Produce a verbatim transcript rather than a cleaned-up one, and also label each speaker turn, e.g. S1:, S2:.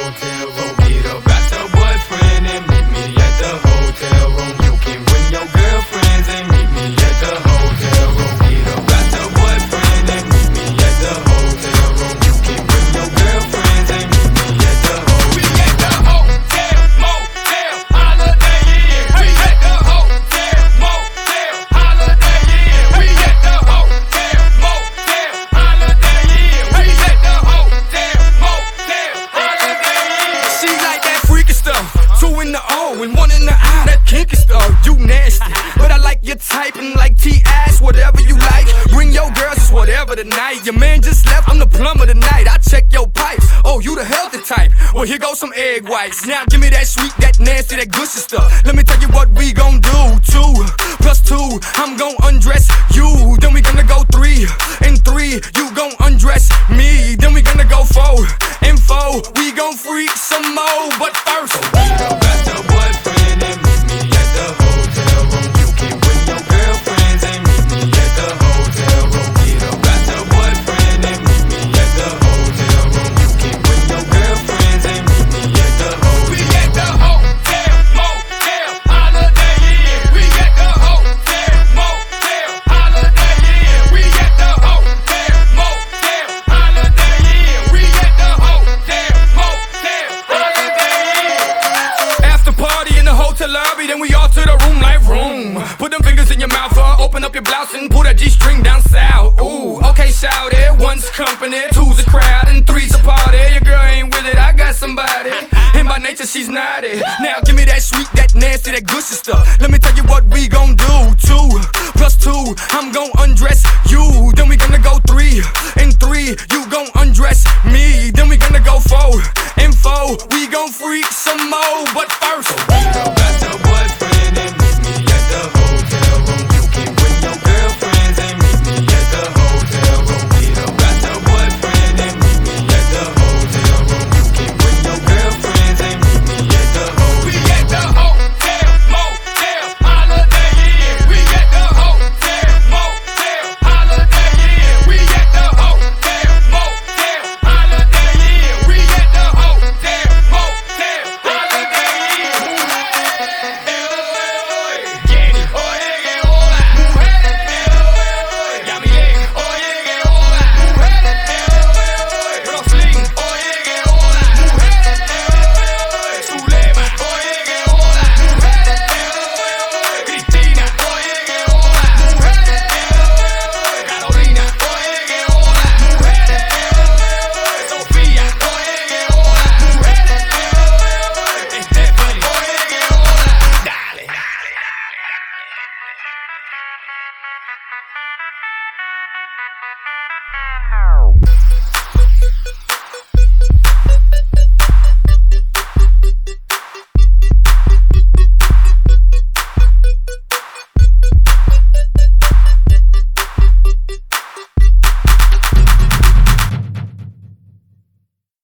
S1: hotel room. Get up out your boyfriend and meet me at the hotel room. You can bring your girlfriends and meet me at the hotel room. Get up out your boyfriend and meet me at the hotel room. You can bring your girlfriends and meet me at the hotel room. We at the hotel, motel, Holiday Inn. We at the hotel, motel, Holiday Inn. We at the hotel, motel, Holiday Inn. We at the hotel, motel, Holiday Inn.
S2: She like that freaky stuff, two in the O and one in the I. That kinky stuff, you nasty, but I like your type and like T-ass, whatever you like. Bring your girls, it's whatever tonight. Your man just left, I'm the plumber tonight. I check your pipes, oh you the healthy type. Well here goes some egg whites. Now give me that sweet, that nasty, that gushy stuff. Let me tell you what we gon' do. Two plus two, I'm gon' undress you. Then we gonna go three and three, you gon' undress me. Then we gonna go four and four, we gon' freak some more. But first,
S1: get up out your boyfriend and meet me at the hotel room. You can bring your girlfriends and meet me at the hotel room. Get up out your boyfriend and meet me at the hotel room. You can bring your girlfriends and meet me at the hotel room. We at the hotel, motel, Holiday Inn. We at the hotel, motel, Holiday Inn. We at the hotel, motel, Holiday Inn. We at the hotel, motel, Holiday Inn.
S2: after party in the hotel lobby, then we all to the room like room. Put them fingers in your mouth, uh, open up your blouse and pull that G-string down south. Ooh, okay, shout it. One's company, two's a crowd, and three's a party. Your girl ain't with it, I got somebody. And by nature, she's naughty. Now give me that sweet, that nasty, that gushy stuff. Let me tell you what we gon' do. Two plus two, I'm gon' undress you. Then we gonna go three and three, you gon' undress me. Then we gonna go four and four, we gon' freak some more. But first,